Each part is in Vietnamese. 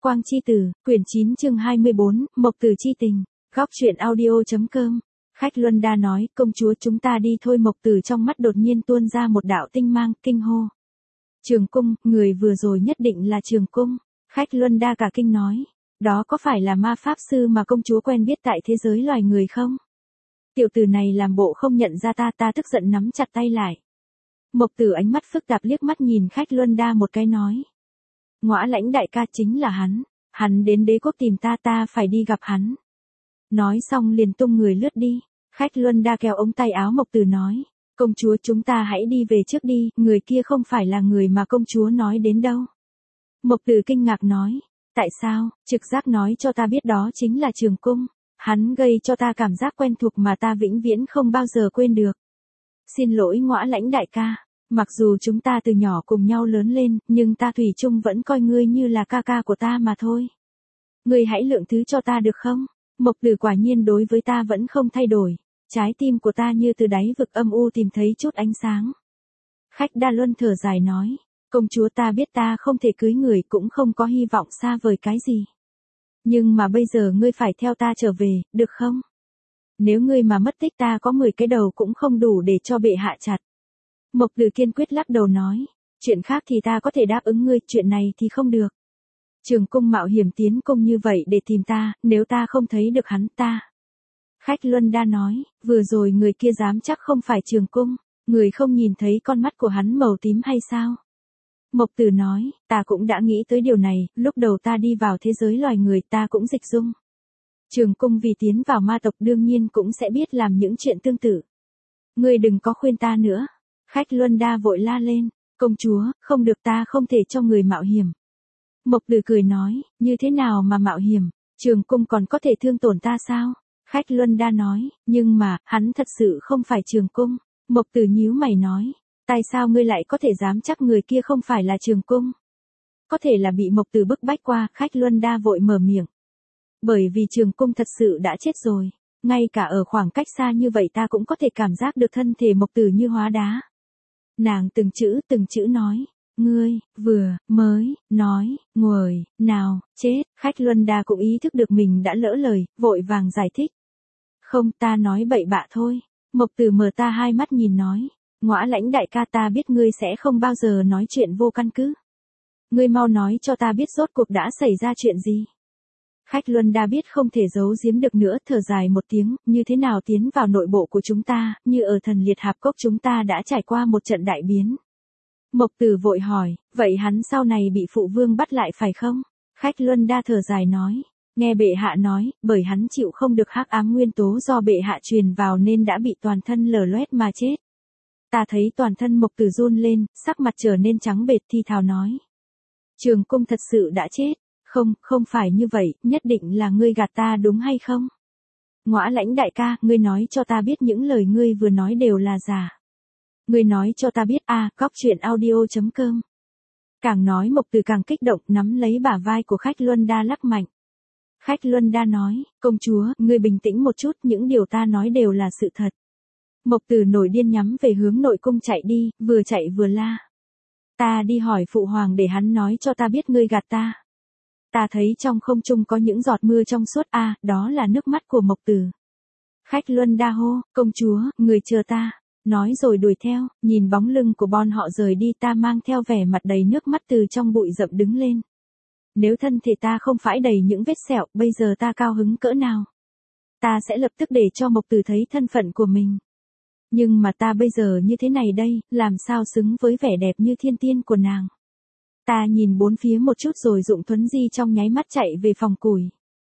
Quang chi tử, quyển 9 chương 24, Mộc tử chi tình. Góc truyện audio.com. Khách Luân Đa nói, công chúa chúng ta đi thôi. Mộc tử trong mắt đột nhiên tuôn ra một đạo tinh mang, kinh hô. Trường cung, người vừa rồi nhất định là Trường cung. Khách Luân Đa cả kinh nói, đó có phải là ma pháp sư mà công chúa quen biết tại thế giới loài người không? Tiểu tử này làm bộ không nhận ra ta tức giận nắm chặt tay lại. Mộc tử ánh mắt phức tạp liếc mắt nhìn Khách Luân Đa một cái nói. Ngõa Lãnh đại ca chính là hắn đến đế quốc tìm ta phải đi gặp hắn. Nói xong liền tung người lướt đi. Khách Luân Đa kéo ống tay áo Mộc tử nói, công chúa chúng ta hãy đi về trước đi, người kia không phải là người mà công chúa nói đến đâu. Mộc tử kinh ngạc nói, tại sao? Trực giác nói cho ta biết đó chính là Trường cung, hắn gây cho ta cảm giác quen thuộc mà ta vĩnh viễn không bao giờ quên được. Xin lỗi Ngõa Lãnh đại ca, mặc dù chúng ta từ nhỏ cùng nhau lớn lên, nhưng ta thủy chung vẫn coi ngươi như là ca ca của ta mà thôi. Ngươi hãy lượng thứ cho ta được không? Mộc tử quả nhiên đối với ta vẫn không thay đổi, trái tim của ta như từ đáy vực âm u tìm thấy chút ánh sáng. Khách Đa Luân thở dài nói, công chúa ta biết ta không thể cưới người cũng không có hy vọng xa vời cái gì. Nhưng mà bây giờ ngươi phải theo ta trở về, được không? Nếu ngươi mà mất tích ta có 10 cái đầu cũng không đủ để cho bệ hạ chặt. Mộc tử kiên quyết lắc đầu nói, chuyện khác thì ta có thể đáp ứng ngươi, chuyện này thì không được. Trường cung mạo hiểm tiến cung như vậy để tìm ta, nếu ta không thấy được hắn ta. Khách Luân Đa nói, vừa rồi người kia dám chắc không phải Trường cung, người không nhìn thấy con mắt của hắn màu tím hay sao? Mộc tử nói, ta cũng đã nghĩ tới điều này, lúc đầu ta đi vào thế giới loài người ta cũng dịch dung. Trường cung vì tiến vào ma tộc đương nhiên cũng sẽ biết làm những chuyện tương tự. Ngươi đừng có khuyên ta nữa. Khách Luân Đa vội la lên, công chúa, không được, ta không thể cho người mạo hiểm. Mộc tử cười nói, như thế nào mà mạo hiểm, Trường cung còn có thể thương tổn ta sao? Khách Luân Đa nói, nhưng mà, hắn thật sự không phải Trường cung. Mộc tử nhíu mày nói, tại sao ngươi lại có thể dám chắc người kia không phải là Trường cung? Có thể là bị Mộc tử bức bách qua, Khách Luân Đa vội mở miệng. Bởi vì Trường cung thật sự đã chết rồi, ngay cả ở khoảng cách xa như vậy ta cũng có thể cảm giác được thân thể Mộc tử như hóa đá. Nàng từng chữ nói, ngươi, vừa, mới, nói, ngồi, nào, chết. Khách Luân Đa cũng ý thức được mình đã lỡ lời, vội vàng giải thích. Không, ta nói bậy bạ thôi. Mộc tử mở ta hai mắt nhìn nói, Ngõa Lãnh đại ca, ta biết ngươi sẽ không bao giờ nói chuyện vô căn cứ. Ngươi mau nói cho ta biết rốt cuộc đã xảy ra chuyện gì. Khách Luân Đa biết không thể giấu giếm được nữa, thở dài một tiếng, như thế nào tiến vào nội bộ của chúng ta, như ở Thần Liệt Hạp Cốc chúng ta đã trải qua một trận đại biến. Mộc tử vội hỏi, vậy hắn sau này bị phụ vương bắt lại phải không? Khách Luân Đa thở dài nói, nghe bệ hạ nói, bởi hắn chịu không được hắc ám nguyên tố do bệ hạ truyền vào nên đã bị toàn thân lở loét mà chết. Ta thấy toàn thân Mộc tử run lên, sắc mặt trở nên trắng bệch, thi thào nói. Trường cung thật sự đã chết. Không phải như vậy, nhất định là ngươi gạt ta đúng hay không? Ngõa Lãnh đại ca, ngươi nói cho ta biết những lời ngươi vừa nói đều là giả. Ngươi nói cho ta biết Góc truyện audio.com. Càng nói Mộc tử càng kích động, nắm lấy bả vai của Khách Luân Đa lắc mạnh. Khách Luân Đa nói, công chúa, ngươi bình tĩnh một chút, những điều ta nói đều là sự thật. Mộc tử nổi điên nhắm về hướng nội cung chạy đi, vừa chạy vừa la. Ta đi hỏi phụ hoàng để hắn nói cho ta biết ngươi gạt ta. Ta thấy trong không trung có những giọt mưa trong suốt, đó là nước mắt của Mộc tử. Khách Luân Đa hô, công chúa, người chờ ta. Nói rồi đuổi theo, nhìn bóng lưng của bọn họ rời đi, ta mang theo vẻ mặt đầy nước mắt từ trong bụi rậm đứng lên. Nếu thân thể ta không phải đầy những vết sẹo, bây giờ ta cao hứng cỡ nào. Ta sẽ lập tức để cho Mộc tử thấy thân phận của mình. Nhưng mà ta bây giờ như thế này đây, làm sao xứng với vẻ đẹp như thiên tiên của nàng. Ta nhìn bốn phía một chút rồi Dụng Thuấn Di trong nháy mắt chạy về phòng củi.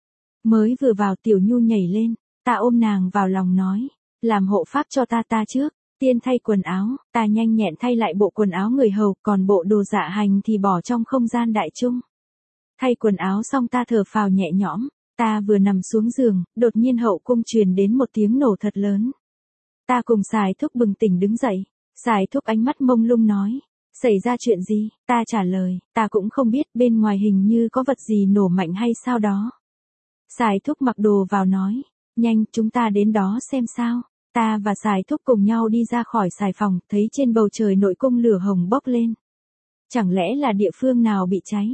Mới vừa vào Tiểu Nhu nhảy lên, ta ôm nàng vào lòng nói, làm hộ pháp cho ta trước, tiên thay quần áo, ta nhanh nhẹn thay lại bộ quần áo người hầu, còn bộ đồ dạ hành thì bỏ trong không gian đại trung. Thay quần áo xong ta thở phào nhẹ nhõm, ta vừa nằm xuống giường, đột nhiên hậu cung truyền đến một tiếng nổ thật lớn. Ta cùng Sài Thúc bừng tỉnh đứng dậy, Sài Thúc ánh mắt mông lung nói. Xảy ra chuyện gì? Ta trả lời, ta cũng không biết, bên ngoài hình như có vật gì nổ mạnh hay sao đó. Sài Thúc mặc đồ vào nói, nhanh, chúng ta đến đó xem sao. Ta và Sài Thúc cùng nhau đi ra khỏi xài phòng, thấy trên bầu trời nội cung lửa hồng bốc lên. Chẳng lẽ là địa phương nào bị cháy?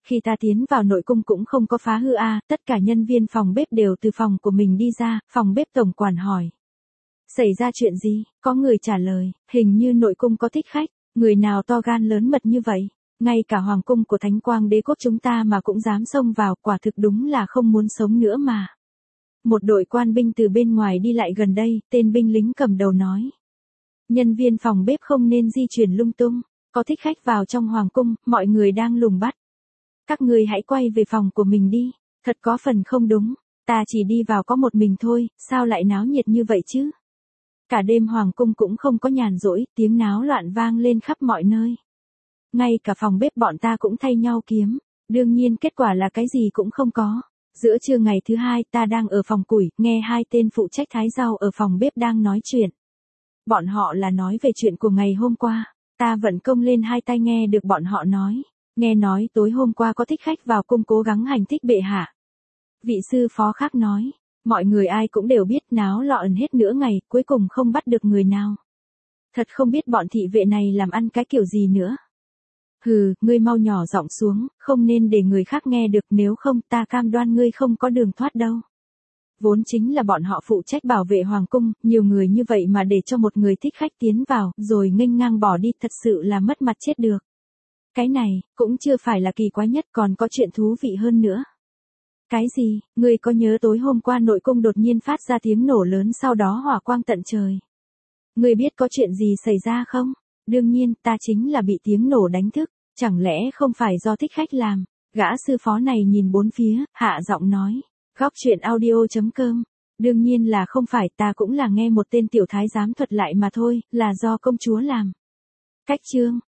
Khi ta tiến vào nội cung cũng không có phá hư tất cả nhân viên phòng bếp đều từ phòng của mình đi ra, phòng bếp tổng quản hỏi. Xảy ra chuyện gì? Có người trả lời, hình như nội cung có thích khách, người nào to gan lớn mật như vậy? Ngay cả hoàng cung của Thánh Quang Đế quốc chúng ta mà cũng dám xông vào, quả thực đúng là không muốn sống nữa mà. Một đội quan binh từ bên ngoài đi lại gần đây, tên binh lính cầm đầu nói. Nhân viên phòng bếp không nên di chuyển lung tung, có thích khách vào trong hoàng cung, mọi người đang lùng bắt. Các người hãy quay về phòng của mình đi, thật có phần không đúng, ta chỉ đi vào có một mình thôi, sao lại náo nhiệt như vậy chứ? Cả đêm hoàng cung cũng không có nhàn rỗi, tiếng náo loạn vang lên khắp mọi nơi. Ngay cả phòng bếp bọn ta cũng thay nhau kiếm, đương nhiên kết quả là cái gì cũng không có. Giữa trưa ngày thứ hai ta đang ở phòng củi, nghe hai tên phụ trách thái rau ở phòng bếp đang nói chuyện. Bọn họ là nói về chuyện của ngày hôm qua, ta vận công lên hai tai nghe được bọn họ nói. Nghe nói tối hôm qua có thích khách vào cung cố gắng hành thích bệ hạ. Vị sư phó khác nói, mọi người ai cũng đều biết náo loạn hết nửa ngày, cuối cùng không bắt được người nào. Thật không biết bọn thị vệ này làm ăn cái kiểu gì nữa. Hừ, ngươi mau nhỏ giọng xuống, không nên để người khác nghe được, nếu không ta cam đoan ngươi không có đường thoát đâu. Vốn chính là bọn họ phụ trách bảo vệ hoàng cung, nhiều người như vậy mà để cho một người thích khách tiến vào, rồi nghênh ngang bỏ đi, thật sự là mất mặt chết được. Cái này, cũng chưa phải là kỳ quái nhất, còn có chuyện thú vị hơn nữa. Cái gì, ngươi có nhớ tối hôm qua nội cung đột nhiên phát ra tiếng nổ lớn, sau đó hỏa quang tận trời? Ngươi biết có chuyện gì xảy ra không? Đương nhiên, ta chính là bị tiếng nổ đánh thức, chẳng lẽ không phải do thích khách làm? Gã sư phó này nhìn bốn phía, hạ giọng nói. Góc truyện audio.com. Đương nhiên là không phải, ta cũng là nghe một tên tiểu thái giám thuật lại mà thôi, là do công chúa làm. Cách chương